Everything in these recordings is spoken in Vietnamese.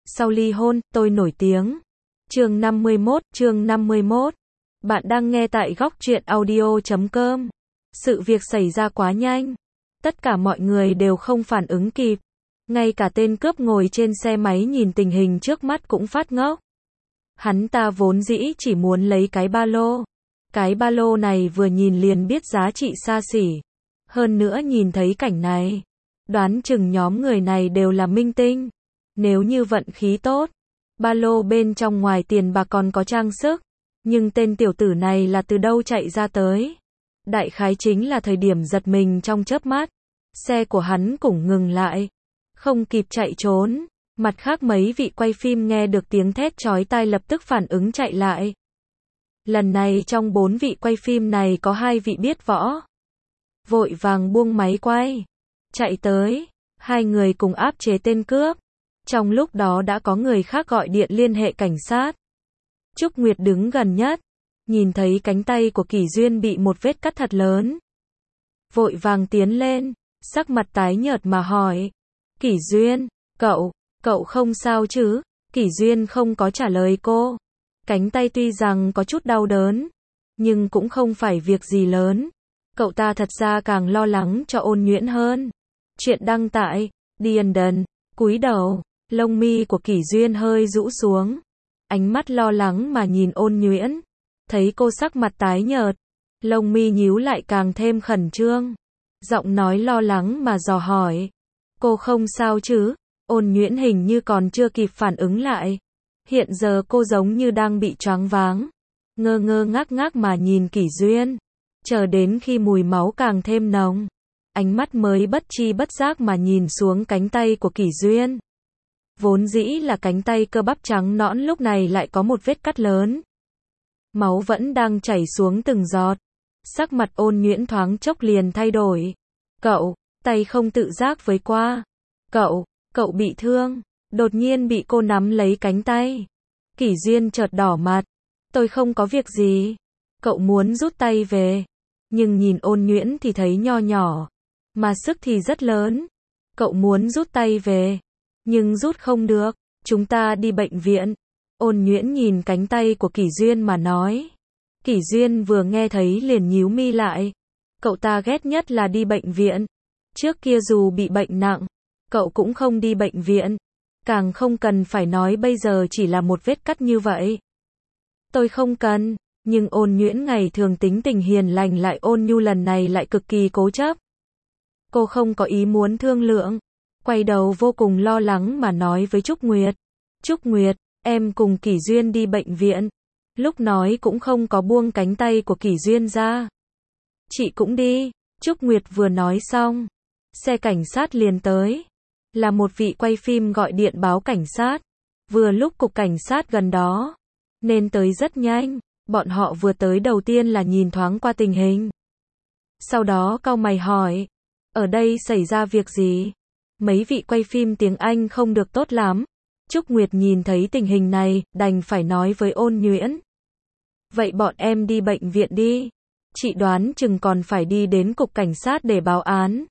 Sau ly hôn, tôi nổi tiếng. Chương 51. Bạn đang nghe tại góc truyện audio.com. Sự việc xảy ra quá nhanh. Tất cả mọi người đều không phản ứng kịp. Ngay cả tên cướp ngồi trên xe máy nhìn tình hình trước mắt cũng phát ngốc. Hắn ta vốn dĩ chỉ muốn lấy cái ba lô. Cái ba lô này vừa nhìn liền biết giá trị xa xỉ. Hơn nữa nhìn thấy cảnh này, đoán chừng nhóm người này đều là minh tinh. Nếu như vận khí tốt, ba lô bên trong ngoài tiền bạc còn có trang sức. Nhưng tên tiểu tử này là từ đâu chạy ra tới? Đại khái chính là thời điểm giật mình trong chớp mắt. Xe của hắn cũng ngừng lại. Không kịp chạy trốn. Mặt khác mấy vị quay phim nghe được tiếng thét chói tai lập tức phản ứng chạy lại. Lần này trong 4 vị quay phim này có 2 vị biết võ. Vội vàng buông máy quay. Chạy tới. 2 người cùng áp chế tên cướp. Trong lúc đó đã có người khác gọi điện liên hệ cảnh sát. Trúc Nguyệt đứng gần nhất. Nhìn thấy cánh tay của Kỷ Duyên bị một vết cắt thật lớn. Vội vàng tiến lên. Sắc mặt tái nhợt mà hỏi. Kỷ Duyên, cậu không sao chứ? Kỷ Duyên không có trả lời cô. Cánh tay tuy rằng có chút đau đớn. Nhưng cũng không phải việc gì lớn. Cậu ta thật ra càng lo lắng cho Ôn Nhuyễn hơn. Chuyện đăng tại London. Cúi đầu, lông mi của Kỷ Duyên hơi rũ xuống. Ánh mắt lo lắng mà nhìn Ôn Nhuyễn. Thấy cô sắc mặt tái nhợt. Lông mi nhíu lại càng thêm khẩn trương. Giọng nói lo lắng mà dò hỏi. Cô không sao chứ? Ôn Nhuyễn hình như còn chưa kịp phản ứng lại. Hiện giờ cô giống như đang bị choáng váng. Ngơ ngơ ngác ngác mà nhìn Kỷ Duyên. Chờ đến khi mùi máu càng thêm nồng. Ánh mắt mới bất chi bất giác mà nhìn xuống cánh tay của Kỷ Duyên. Vốn dĩ là cánh tay cơ bắp trắng nõn lúc này lại có một vết cắt lớn. Máu vẫn đang chảy xuống từng giọt. Sắc mặt Ôn Nhuyễn thoáng chốc liền thay đổi. Tay không tự giác với qua. Cậu bị thương. Đột nhiên bị cô nắm lấy cánh tay. Kỷ Duyên chợt đỏ mặt. Tôi không có việc gì. Cậu muốn rút tay về. Nhưng nhìn Ôn Nhuyễn thì thấy nho nhỏ. Mà sức thì rất lớn. Cậu muốn rút tay về. Nhưng rút không được. Chúng ta đi bệnh viện. Ôn Nhuyễn nhìn cánh tay của Kỷ Duyên mà nói. Kỷ Duyên vừa nghe thấy liền nhíu mi lại. Cậu ta ghét nhất là đi bệnh viện. Trước kia dù bị bệnh nặng, cậu cũng không đi bệnh viện. Càng không cần phải nói bây giờ chỉ là một vết cắt như vậy. Tôi không cần. Nhưng Ôn Nhuyễn ngày thường tính tình hiền lành lại ôn nhu lần này lại cực kỳ cố chấp. Cô không có ý muốn thương lượng. Quay đầu vô cùng lo lắng mà nói với Trúc Nguyệt. Trúc Nguyệt, em cùng Kỷ Duyên đi bệnh viện. Lúc nói cũng không có buông cánh tay của Kỷ Duyên ra. Chị cũng đi. Trúc Nguyệt vừa nói xong. Xe cảnh sát liền tới. Là một vị quay phim gọi điện báo cảnh sát. Vừa lúc cục cảnh sát gần đó. Nên tới rất nhanh. Bọn họ vừa tới đầu tiên là nhìn thoáng qua tình hình. Sau đó cau mày hỏi. Ở đây xảy ra việc gì? Mấy vị quay phim tiếng Anh không được tốt lắm. Trúc Nguyệt nhìn thấy tình hình này, đành phải nói với Ôn Nhuyễn. Vậy bọn em đi bệnh viện đi. Chị đoán chừng còn phải đi đến cục cảnh sát để báo án.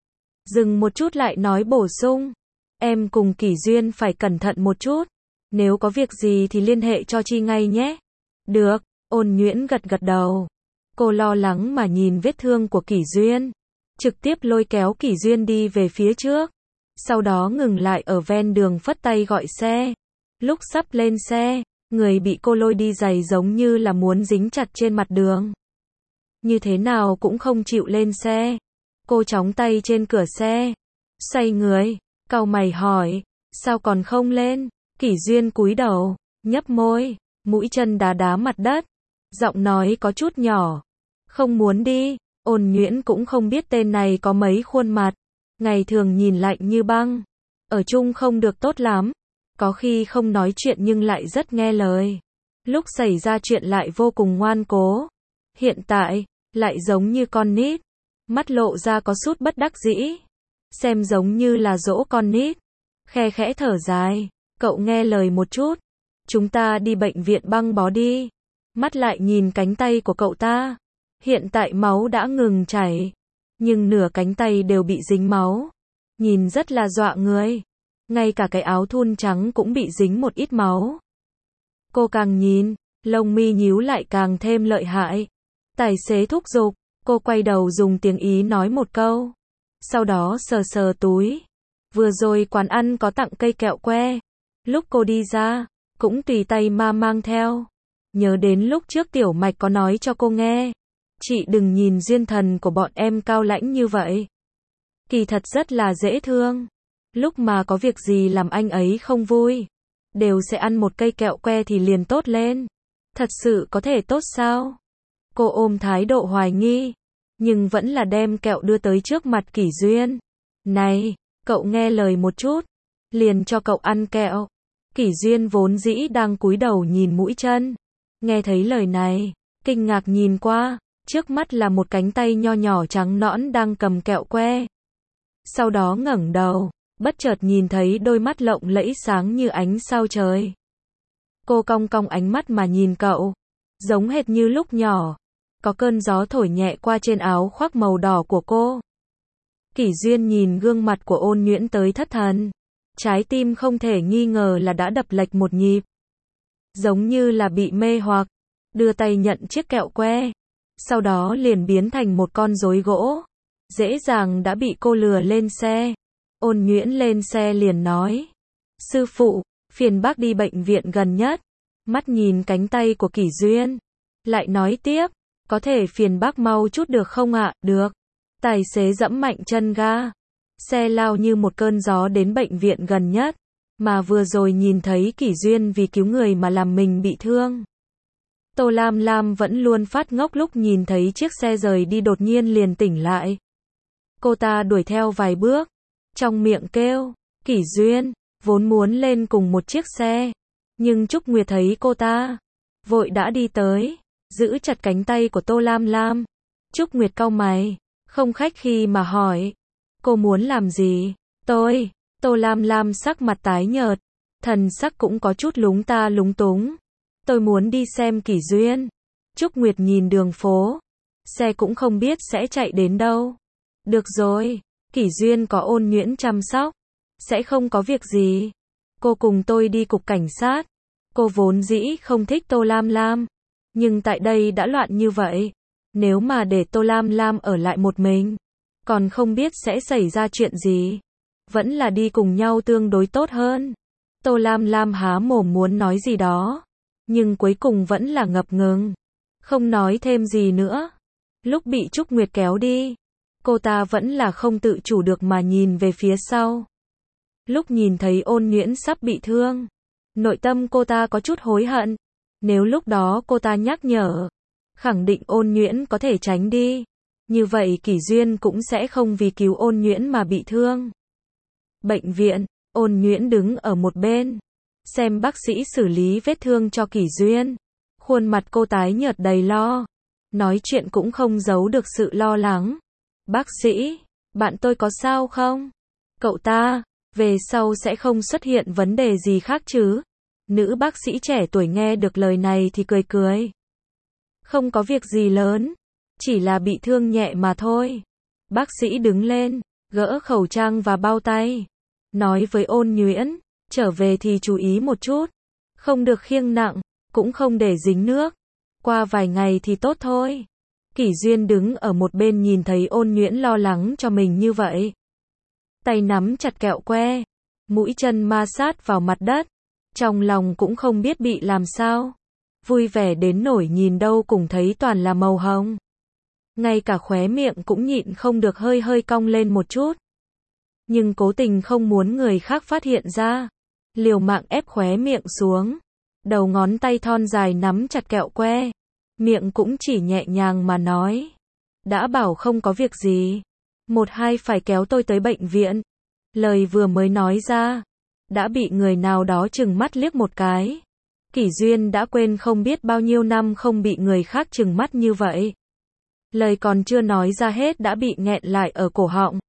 Dừng một chút lại nói bổ sung. Em cùng Kỷ Duyên phải cẩn thận một chút. Nếu có việc gì thì liên hệ cho chị ngay nhé. Được, Ôn Nhuyễn gật đầu. Cô lo lắng mà nhìn vết thương của Kỷ Duyên. Trực tiếp lôi kéo Kỷ Duyên đi về phía trước. Sau đó ngừng lại ở ven đường phất tay gọi xe. Lúc sắp lên xe, người bị cô lôi đi giày giống như là muốn dính chặt trên mặt đường. Như thế nào cũng không chịu lên xe. Cô chóng tay trên cửa xe. Xoay người, cau mày hỏi. Sao còn không lên? Kỷ Duyên cúi đầu, nhấp môi, mũi chân đá đá mặt đất. Giọng nói có chút nhỏ. Không muốn đi. Ôn Nhuyễn cũng không biết tên này có mấy khuôn mặt. Ngày thường nhìn lạnh như băng. Ở chung không được tốt lắm. Có khi không nói chuyện nhưng lại rất nghe lời. Lúc xảy ra chuyện lại vô cùng ngoan cố. Hiện tại, lại giống như con nít. Mắt lộ ra có chút bất đắc dĩ. Xem giống như là dỗ con nít. Khe khẽ thở dài. Cậu nghe lời một chút. Chúng ta đi bệnh viện băng bó đi. Mắt lại nhìn cánh tay của cậu ta. Hiện tại máu đã ngừng chảy. Nhưng nửa cánh tay đều bị dính máu. Nhìn rất là dọa người. ngay cả cái áo thun trắng cũng bị dính một ít máu. Cô càng nhìn, lông mi nhíu lại càng thêm lợi hại. Tài xế thúc giục, cô quay đầu dùng tiếng Ý nói một câu. Sau đó sờ sờ túi. Vừa rồi quán ăn có tặng cây kẹo que. Lúc cô đi ra, cũng tùy tay mang theo. Nhớ đến lúc trước Tiểu Mạch có nói cho cô nghe. Chị đừng nhìn duyên thần của bọn em cao lãnh như vậy. Kỳ thật rất là dễ thương. Lúc mà có việc gì làm anh ấy không vui, đều sẽ ăn một cây kẹo que thì liền tốt lên. Thật sự có thể tốt sao? Cô ôm thái độ hoài nghi, nhưng vẫn là đem kẹo đưa tới trước mặt Kỷ Duyên. Này, cậu nghe lời một chút, liền cho cậu ăn kẹo. Kỷ Duyên vốn dĩ đang cúi đầu nhìn mũi chân. Nghe thấy lời này, kinh ngạc nhìn qua, trước mắt là một cánh tay nho nhỏ trắng nõn đang cầm kẹo que. Sau đó ngẩng đầu, bất chợt nhìn thấy đôi mắt lộng lẫy sáng như ánh sao trời. Cô cong cong ánh mắt mà nhìn cậu, giống hệt như lúc nhỏ. Có cơn gió thổi nhẹ qua trên áo khoác màu đỏ của cô. Kỷ Duyên nhìn gương mặt của Ôn Nhuyễn tới thất thần. Trái tim không thể nghi ngờ là đã đập lệch một nhịp. Giống như là bị mê hoặc, đưa tay nhận chiếc kẹo que. Sau đó liền biến thành một con rối gỗ. Dễ dàng đã bị cô lừa lên xe. Ôn Nhuyễn lên xe liền nói. Sư phụ, phiền bác đi bệnh viện gần nhất. Mắt nhìn cánh tay của Kỷ Duyên. Lại nói tiếp. Có thể phiền bác mau chút được không ạ? Được. Tài xế giẫm mạnh chân ga. Xe lao như một cơn gió đến bệnh viện gần nhất. Mà vừa rồi nhìn thấy Kỷ Duyên vì cứu người mà làm mình bị thương. Tô Lam Lam vẫn luôn phát ngốc lúc nhìn thấy chiếc xe rời đi đột nhiên liền tỉnh lại. Cô ta đuổi theo vài bước. Trong miệng kêu. Kỷ Duyên. Vốn muốn lên cùng một chiếc xe. Nhưng Trúc Nguyệt thấy cô ta. Vội đã đi tới. Giữ chặt cánh tay của Tô Lam Lam. Trúc Nguyệt cau mày. Không khách khí mà hỏi. Cô muốn làm gì? Tô Lam Lam sắc mặt tái nhợt. Thần sắc cũng có chút lúng ta lúng túng. Tôi muốn đi xem Kỷ Duyên. Trúc Nguyệt nhìn đường phố. Xe cũng không biết sẽ chạy đến đâu. Được rồi. Kỷ Duyên có Ôn Nhuyễn chăm sóc. Sẽ không có việc gì. Cô cùng tôi đi cục cảnh sát. Cô vốn dĩ không thích Tô Lam Lam. Nhưng tại đây đã loạn như vậy. Nếu mà để Tô Lam Lam ở lại một mình, còn không biết sẽ xảy ra chuyện gì. Vẫn là đi cùng nhau tương đối tốt hơn. Tô Lam Lam há mồm muốn nói gì đó. Nhưng cuối cùng vẫn là ngập ngừng. Không nói thêm gì nữa. Lúc bị Trúc Nguyệt kéo đi, cô ta vẫn là không tự chủ được mà nhìn về phía sau. Lúc nhìn thấy Ôn Nhuyễn sắp bị thương, nội tâm cô ta có chút hối hận. Nếu lúc đó cô ta nhắc nhở, khẳng định Ôn Nhuyễn có thể tránh đi. Như vậy Kỷ Duyên cũng sẽ không vì cứu Ôn Nhuyễn mà bị thương. Bệnh viện, Ôn Nhuyễn đứng ở một bên, xem bác sĩ xử lý vết thương cho Kỷ Duyên. Khuôn mặt cô tái nhợt đầy lo. Nói chuyện cũng không giấu được sự lo lắng. Bác sĩ, bạn tôi có sao không? Cậu ta, về sau sẽ không xuất hiện vấn đề gì khác chứ? Nữ bác sĩ trẻ tuổi nghe được lời này thì cười cười. Không có việc gì lớn. Chỉ là bị thương nhẹ mà thôi. Bác sĩ đứng lên, gỡ khẩu trang và bao tay. Nói với Ôn Nhuyễn, trở về thì chú ý một chút. Không được khiêng nặng, cũng không để dính nước. Qua vài ngày thì tốt thôi. Kỷ Duyên đứng ở một bên nhìn thấy Ôn Nhuyễn lo lắng cho mình như vậy. Tay nắm chặt kẹo que, mũi chân ma sát vào mặt đất. Trong lòng cũng không biết bị làm sao. Vui vẻ đến nổi nhìn đâu cũng thấy toàn là màu hồng. Ngay cả khóe miệng cũng nhịn không được hơi hơi cong lên một chút. Nhưng cố tình không muốn người khác phát hiện ra. Liều mạng ép khóe miệng xuống. Đầu ngón tay thon dài nắm chặt kẹo que. Miệng cũng chỉ nhẹ nhàng mà nói. Đã bảo không có việc gì. Một hai phải kéo tôi tới bệnh viện. Lời vừa mới nói ra. Đã bị người nào đó trừng mắt liếc một cái. Kỷ Duyên đã quên không biết bao nhiêu năm không bị người khác trừng mắt như vậy. Lời còn chưa nói ra hết đã bị nghẹn lại ở cổ họng.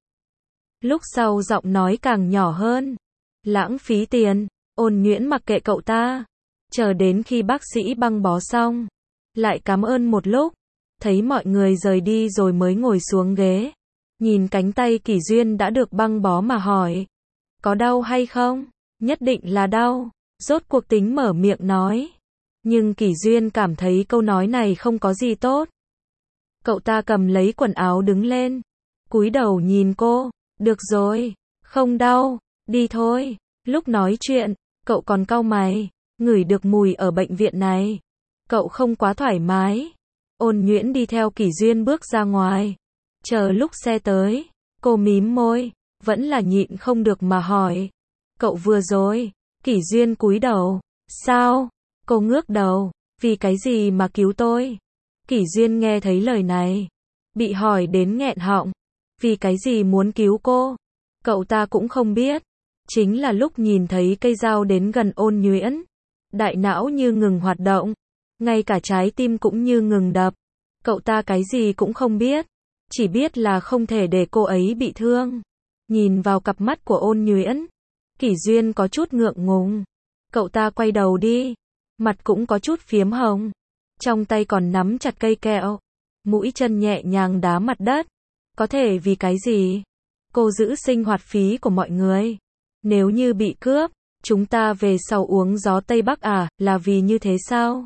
Lúc sau giọng nói càng nhỏ hơn. Lãng phí tiền. Ôn Nhuyễn mặc kệ cậu ta. Chờ đến khi bác sĩ băng bó xong. Lại cảm ơn một lúc. Thấy mọi người rời đi rồi mới ngồi xuống ghế. Nhìn cánh tay Kỷ Duyên đã được băng bó mà hỏi. Có đau hay không? Nhất định là đau. Rốt cuộc tính mở miệng nói. Nhưng Kỷ Duyên cảm thấy câu nói này không có gì tốt. Cậu ta cầm lấy quần áo đứng lên. Cúi đầu nhìn cô. Được rồi. Không đau. Đi thôi. Lúc nói chuyện, cậu còn cau mày. Ngửi được mùi ở bệnh viện này. Cậu không quá thoải mái. Ôn Nhuyễn đi theo Kỷ Duyên bước ra ngoài. Chờ lúc xe tới, cô mím môi, vẫn là nhịn không được mà hỏi. Cậu vừa rồi, Kỷ Duyên cúi đầu. Sao? Cô ngước đầu. Vì cái gì mà cứu tôi? Kỷ Duyên nghe thấy lời này, bị hỏi đến nghẹn họng. Vì cái gì muốn cứu cô? Cậu ta cũng không biết. Chính là lúc nhìn thấy cây dao đến gần Ôn Nhuyễn, đại não như ngừng hoạt động, ngay cả trái tim cũng như ngừng đập. Cậu ta cái gì cũng không biết, chỉ biết là không thể để cô ấy bị thương. Nhìn vào cặp mắt của Ôn Nhuyễn, Kỷ Duyên có chút ngượng ngùng. Cậu ta quay đầu đi, mặt cũng có chút phiếm hồng, trong tay còn nắm chặt cây kẹo, mũi chân nhẹ nhàng đá mặt đất. Có thể vì cái gì? Cô giữ sinh hoạt phí của mọi người. Nếu như bị cướp, chúng ta về sau uống gió Tây Bắc à, là vì như thế sao?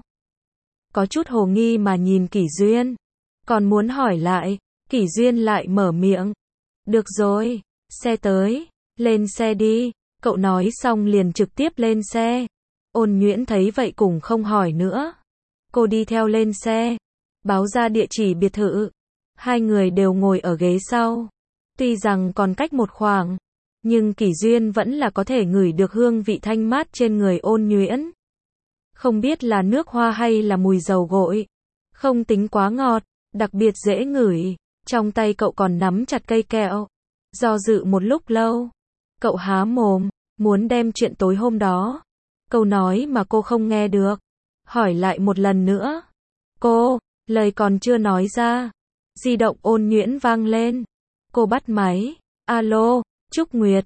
Có chút hồ nghi mà nhìn Kỷ Duyên. Còn muốn hỏi lại, Kỷ Duyên lại mở miệng. Được rồi, xe tới, lên xe đi. Cậu nói xong liền trực tiếp lên xe. Ôn Nhuyễn thấy vậy cũng không hỏi nữa. Cô đi theo lên xe, báo ra địa chỉ biệt thự. Hai người đều ngồi ở ghế sau. Tuy rằng còn cách một khoảng, nhưng Kỷ Duyên vẫn là có thể ngửi được hương vị thanh mát trên người Ôn Nhuyễn. Không biết là nước hoa hay là mùi dầu gội. Không tính quá ngọt, đặc biệt dễ ngửi. Trong tay cậu còn nắm chặt cây kẹo. Do dự một lúc lâu, cậu há mồm, muốn đem chuyện tối hôm đó. Câu nói mà cô không nghe được. Hỏi lại một lần nữa. Cô, lời còn chưa nói ra. Di động Ôn Nhuyễn vang lên. Cô bắt máy. Alo, Trúc Nguyệt,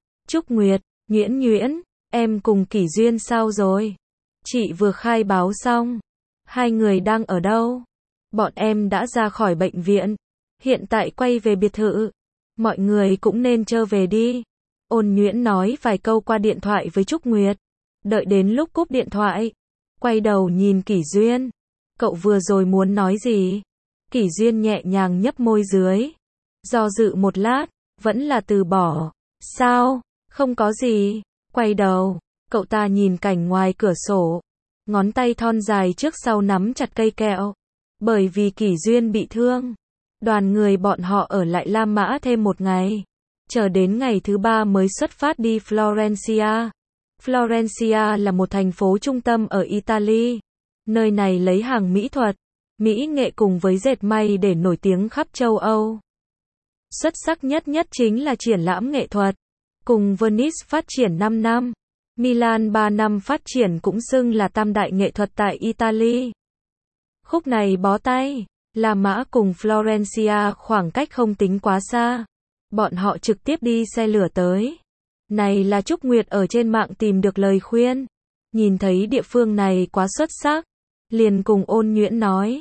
Nhuyễn Nhuyễn, em cùng Kỷ Duyên sao rồi? Chị vừa khai báo xong. Hai người đang ở đâu? Bọn em đã ra khỏi bệnh viện. Hiện tại quay về biệt thự. Mọi người cũng nên trở về đi. Ôn Nhuyễn nói vài câu qua điện thoại với Trúc Nguyệt. Đợi đến lúc cúp điện thoại, quay đầu nhìn Kỷ Duyên. Cậu vừa rồi muốn nói gì? Kỷ Duyên nhẹ nhàng nhấp môi dưới. Do dự một lát, vẫn là từ bỏ. Sao? Không có gì. Quay đầu, cậu ta nhìn cảnh ngoài cửa sổ. Ngón tay thon dài trước sau nắm chặt cây kẹo. Bởi vì Kỷ Duyên bị thương, đoàn người bọn họ ở lại La Mã thêm một ngày. Chờ đến ngày thứ 3 mới xuất phát đi Florencia. Florencia là một thành phố trung tâm ở Italy. Nơi này lấy hàng mỹ thuật, mỹ nghệ cùng với dệt may để nổi tiếng khắp châu Âu. Xuất sắc nhất chính là triển lãm nghệ thuật. Cùng Venice phát triển 5 năm, Milan 3 năm phát triển cũng xưng là tam đại nghệ thuật tại Italy. Khúc này bó tay, La Mã cùng Florencia khoảng cách không tính quá xa. Bọn họ trực tiếp đi xe lửa tới. Này là Trúc Nguyệt ở trên mạng tìm được lời khuyên. Nhìn thấy địa phương này quá xuất sắc, liền cùng Ôn Nhuyễn nói.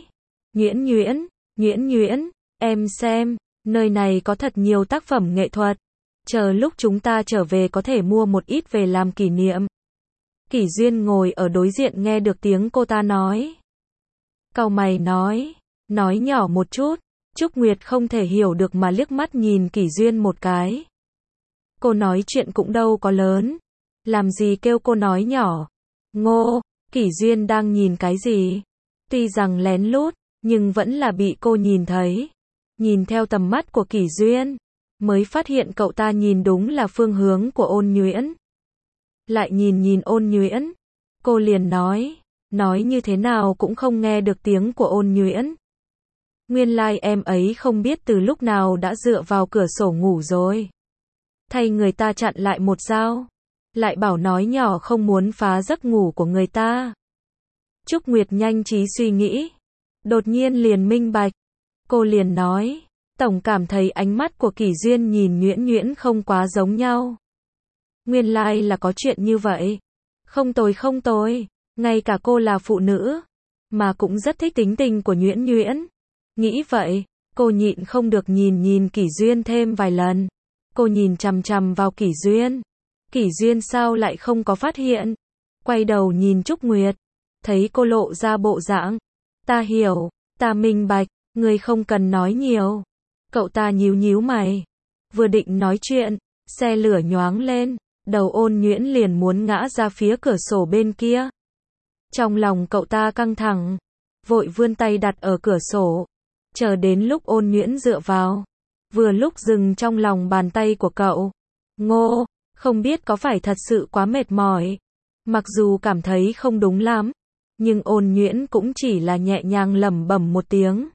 Nhuyễn, em xem, nơi này có thật nhiều tác phẩm nghệ thuật. Chờ lúc chúng ta trở về có thể mua một ít về làm kỷ niệm. Kỷ Duyên ngồi ở đối diện nghe được tiếng cô ta nói. Cau mày nói nhỏ một chút. Trúc Nguyệt không thể hiểu được mà liếc mắt nhìn Kỷ Duyên một cái. Cô nói chuyện cũng đâu có lớn. Làm gì kêu cô nói nhỏ. Ngô, Kỷ Duyên đang nhìn cái gì? Tuy rằng lén lút, nhưng vẫn là bị cô nhìn thấy. Nhìn theo tầm mắt của Kỷ Duyên, mới phát hiện cậu ta nhìn đúng là phương hướng của Ôn Nhuyễn. Lại nhìn Ôn Nhuyễn, cô liền nói như thế nào cũng không nghe được tiếng của Ôn Nhuyễn. Nguyên lai em ấy không biết từ lúc nào đã dựa vào cửa sổ ngủ rồi. Thay người ta chặn lại một dao. Lại bảo nói nhỏ không muốn phá giấc ngủ của người ta. Trúc Nguyệt nhanh trí suy nghĩ. Đột nhiên liền minh bạch. Cô liền nói. Tổng cảm thấy ánh mắt của Kỷ Duyên nhìn Nhuyễn không quá giống nhau. Nguyên lai là có chuyện như vậy. Không tồi. Ngay cả cô là phụ nữ, mà cũng rất thích tính tình của Nhuyễn. Nghĩ vậy, cô nhịn không được nhìn Kỷ Duyên thêm vài lần. Cô nhìn chằm chằm vào Kỷ Duyên. Kỷ Duyên sao lại không có phát hiện? Quay đầu nhìn Trúc Nguyệt, thấy cô lộ ra bộ dạng. Ta hiểu, ta minh bạch, ngươi không cần nói nhiều. Cậu ta nhíu nhíu mày. Vừa định nói chuyện, xe lửa nhoáng lên, đầu Ôn Nhuyễn liền muốn ngã ra phía cửa sổ bên kia. Trong lòng cậu ta căng thẳng, vội vươn tay đặt ở cửa sổ, chờ đến lúc Ôn Nhuyễn dựa vào, vừa lúc dừng trong lòng bàn tay của cậu. Ngô, không biết có phải thật sự quá mệt mỏi. Mặc dù cảm thấy không đúng lắm, nhưng Ôn Nhuyễn cũng chỉ là nhẹ nhàng lẩm bẩm một tiếng.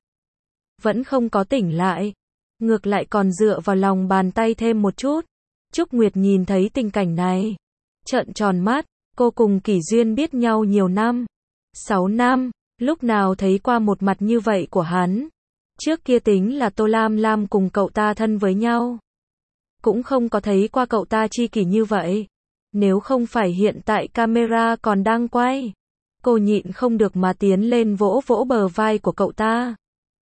Vẫn không có tỉnh lại, ngược lại còn dựa vào lòng bàn tay thêm một chút. Trúc Nguyệt nhìn thấy tình cảnh này, trợn tròn mắt, cô cùng Kỷ Duyên biết nhau nhiều năm. 6 năm, lúc nào thấy qua một mặt như vậy của hắn. Trước kia tính là Tô Lam Lam cùng cậu ta thân với nhau, cũng không có thấy qua cậu ta chi kỷ như vậy. Nếu không phải hiện tại camera còn đang quay, cô nhịn không được mà tiến lên vỗ vỗ bờ vai của cậu ta.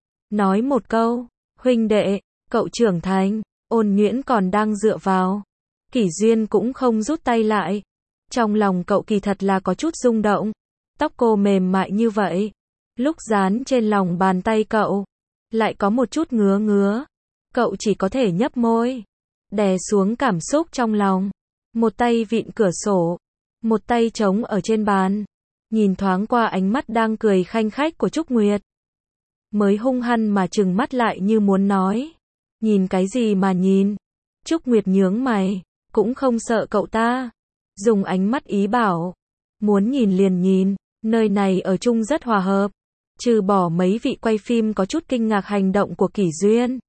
Nói một câu, huynh đệ, cậu trưởng thành. Ôn Nhuyễn còn đang dựa vào. Kỷ Duyên cũng không rút tay lại. Trong lòng cậu kỳ thật là có chút rung động. Tóc cô mềm mại như vậy, lúc dán trên lòng bàn tay cậu, lại có một chút ngứa ngứa. Cậu chỉ có thể nhấp môi, đè xuống cảm xúc trong lòng. Một tay vịn cửa sổ, một tay trống ở trên bàn, nhìn thoáng qua ánh mắt đang cười khanh khách của Trúc Nguyệt. Mới hung hăng mà trừng mắt lại như muốn nói. Nhìn cái gì mà nhìn? Trúc Nguyệt nhướng mày, cũng không sợ cậu ta. Dùng ánh mắt ý bảo. Muốn nhìn liền nhìn, nơi này ở chung rất hòa hợp. Trừ bỏ mấy vị quay phim có chút kinh ngạc hành động của Kỷ Duyên.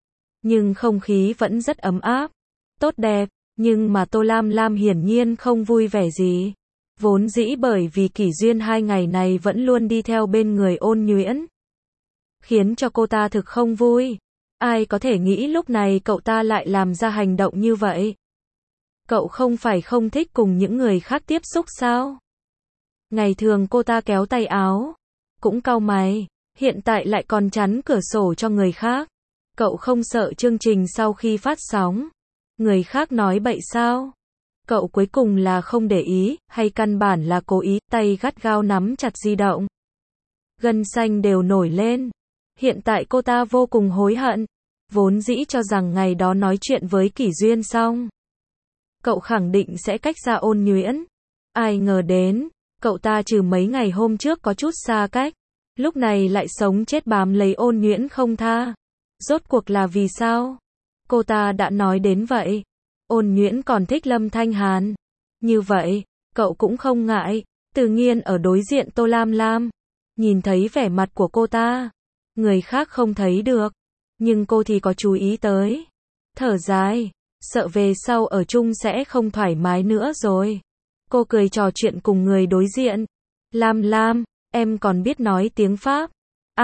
Nhưng không khí vẫn rất ấm áp, tốt đẹp. Nhưng mà Tô Lam Lam hiển nhiên không vui vẻ gì. Vốn dĩ bởi vì Kỷ Duyên 2 ngày này vẫn luôn đi theo bên người Ôn Nhuyễn, khiến cho cô ta thực không vui. Ai có thể nghĩ lúc này cậu ta lại làm ra hành động như vậy? Cậu không phải không thích cùng những người khác tiếp xúc sao? Ngày thường cô ta kéo tay áo, cũng cau mày, hiện tại lại còn chắn cửa sổ cho người khác. Cậu không sợ chương trình sau khi phát sóng, người khác nói bậy sao? Cậu cuối cùng là không để ý, hay căn bản là cố ý, tay gắt gao nắm chặt di động. Gân xanh đều nổi lên. Hiện tại cô ta vô cùng hối hận. Vốn dĩ cho rằng ngày đó nói chuyện với Kỷ Duyên xong, cậu khẳng định sẽ cách xa Ôn Nhuyễn. Ai ngờ đến, cậu ta trừ mấy ngày hôm trước có chút xa cách, lúc này lại sống chết bám lấy Ôn Nhuyễn không tha. Rốt cuộc là vì sao? Cô ta đã nói đến vậy. Ôn Nhuyễn còn thích Lâm Thanh Hàn. Như vậy, cậu cũng không ngại. Tự nhiên ở đối diện Tô Lam Lam, nhìn thấy vẻ mặt của cô ta, người khác không thấy được, nhưng cô thì có chú ý tới. Thở dài, sợ về sau ở chung sẽ không thoải mái nữa rồi. Cô cười trò chuyện cùng người đối diện. Lam Lam, em còn biết nói tiếng Pháp?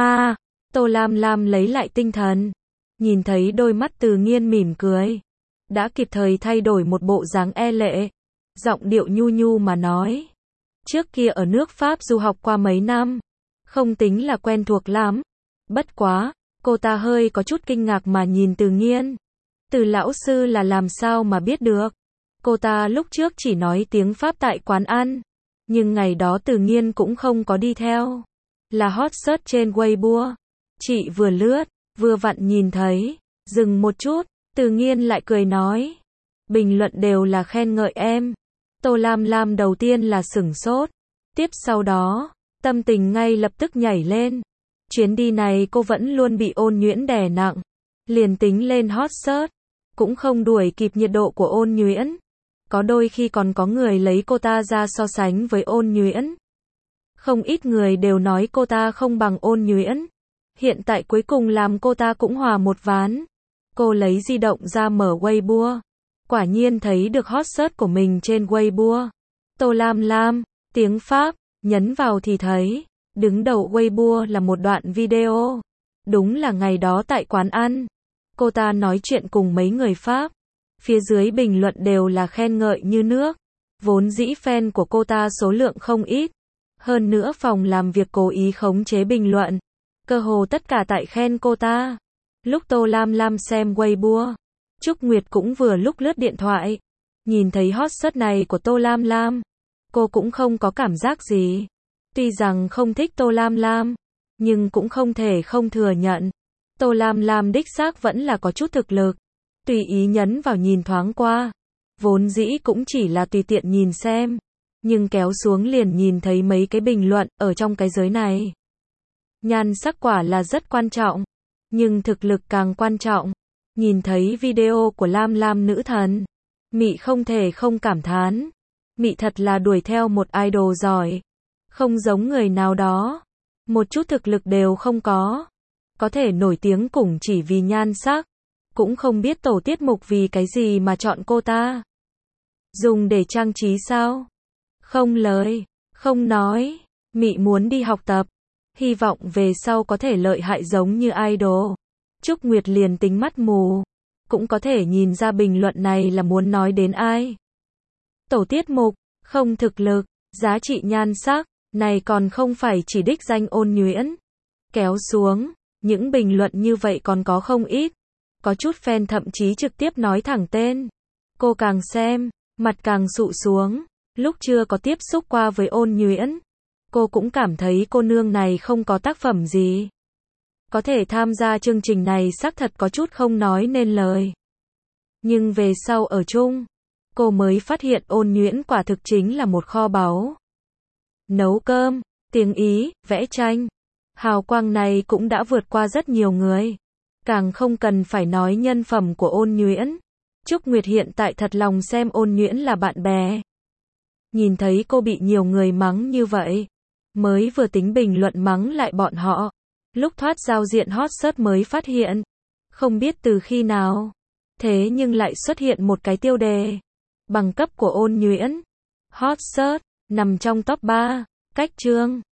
Tô Lam Lam lấy lại tinh thần. Nhìn thấy đôi mắt Từ Nghiên mỉm cười, đã kịp thời thay đổi một bộ dáng e lệ. Giọng điệu nhu nhu mà nói. Trước kia ở nước Pháp du học qua mấy năm, không tính là quen thuộc lắm. Bất quá, cô ta hơi có chút kinh ngạc mà nhìn Từ Nghiên. Từ lão sư là làm sao mà biết được? Cô ta lúc trước chỉ nói tiếng Pháp tại quán ăn, nhưng ngày đó Từ Nghiên cũng không có đi theo. Là hot search trên Weibo. Chị vừa lướt, vừa vặn nhìn thấy, dừng một chút, Từ Nghiên lại cười nói. Bình luận đều là khen ngợi em. Tô Lam Lam đầu tiên là sửng sốt, tiếp sau đó, tâm tình ngay lập tức nhảy lên. Chuyến đi này cô vẫn luôn bị Ôn Nhuyễn đè nặng, liền tính lên hot search, cũng không đuổi kịp nhiệt độ của Ôn Nhuyễn. Có đôi khi còn có người lấy cô ta ra so sánh với Ôn Nhuyễn. Không ít người đều nói cô ta không bằng Ôn Nhuyễn. Hiện tại cuối cùng làm cô ta cũng hòa một ván. Cô lấy di động ra mở Weibo, quả nhiên thấy được hot search của mình trên Weibo. Tô Lam Lam, tiếng Pháp, nhấn vào thì thấy, đứng đầu Weibo là một đoạn video. Đúng là ngày đó tại quán ăn, cô ta nói chuyện cùng mấy người Pháp. Phía dưới bình luận đều là khen ngợi như nước. Vốn dĩ fan của cô ta số lượng không ít. Hơn nữa phòng làm việc cố ý khống chế bình luận. Cơ hồ tất cả tại khen cô ta. Lúc Tô Lam Lam xem Weibo, Trúc Nguyệt cũng vừa lúc lướt điện thoại. Nhìn thấy hot search này của Tô Lam Lam, cô cũng không có cảm giác gì. Tuy rằng không thích Tô Lam Lam, nhưng cũng không thể không thừa nhận. Tô Lam Lam đích xác vẫn là có chút thực lực. Tùy ý nhấn vào nhìn thoáng qua. Vốn dĩ cũng chỉ là tùy tiện nhìn xem. Nhưng kéo xuống liền nhìn thấy mấy cái bình luận ở trong cái giới này. Nhan sắc quả là rất quan trọng. Nhưng thực lực càng quan trọng. Nhìn thấy video của Lam Lam nữ thần. Mị không thể không cảm thán. Mị thật là đuổi theo một idol giỏi. Không giống người nào đó. Một chút thực lực đều không có. Có thể nổi tiếng cũng chỉ vì nhan sắc. Cũng không biết tổ tiết mục vì cái gì mà chọn cô ta. Dùng để trang trí sao? Không lời, không nói. Mị muốn đi học tập. Hy vọng về sau có thể lợi hại giống như idol. Trúc Nguyệt liền tính mắt mù. Cũng có thể nhìn ra bình luận này là muốn nói đến ai. Tổ tiết mục, không thực lực, giá trị nhan sắc, này còn không phải chỉ đích danh Ôn Nhuyễn. Kéo xuống, những bình luận như vậy còn có không ít. Có chút fan thậm chí trực tiếp nói thẳng tên. Cô càng xem, mặt càng sụ xuống. Lúc chưa có tiếp xúc qua với Ôn Nhuyễn, cô cũng cảm thấy cô nương này không có tác phẩm gì. Có thể tham gia chương trình này xác thật có chút không nói nên lời. Nhưng về sau ở chung, cô mới phát hiện Ôn Nhuyễn quả thực chính là một kho báu. Nấu cơm, tiếng Ý, vẽ tranh. Hào quang này cũng đã vượt qua rất nhiều người. Càng không cần phải nói nhân phẩm của Ôn Nhuyễn. Trúc Nguyệt hiện tại thật lòng xem Ôn Nhuyễn là bạn bè. Nhìn thấy cô bị nhiều người mắng như vậy, mới vừa tính bình luận mắng lại bọn họ. Lúc thoát giao diện hot search mới phát hiện. Không biết từ khi nào. Thế nhưng lại xuất hiện một cái tiêu đề. Bằng cấp của Ôn Nhuyễn. Hot search, nằm trong top 3. Cách chương.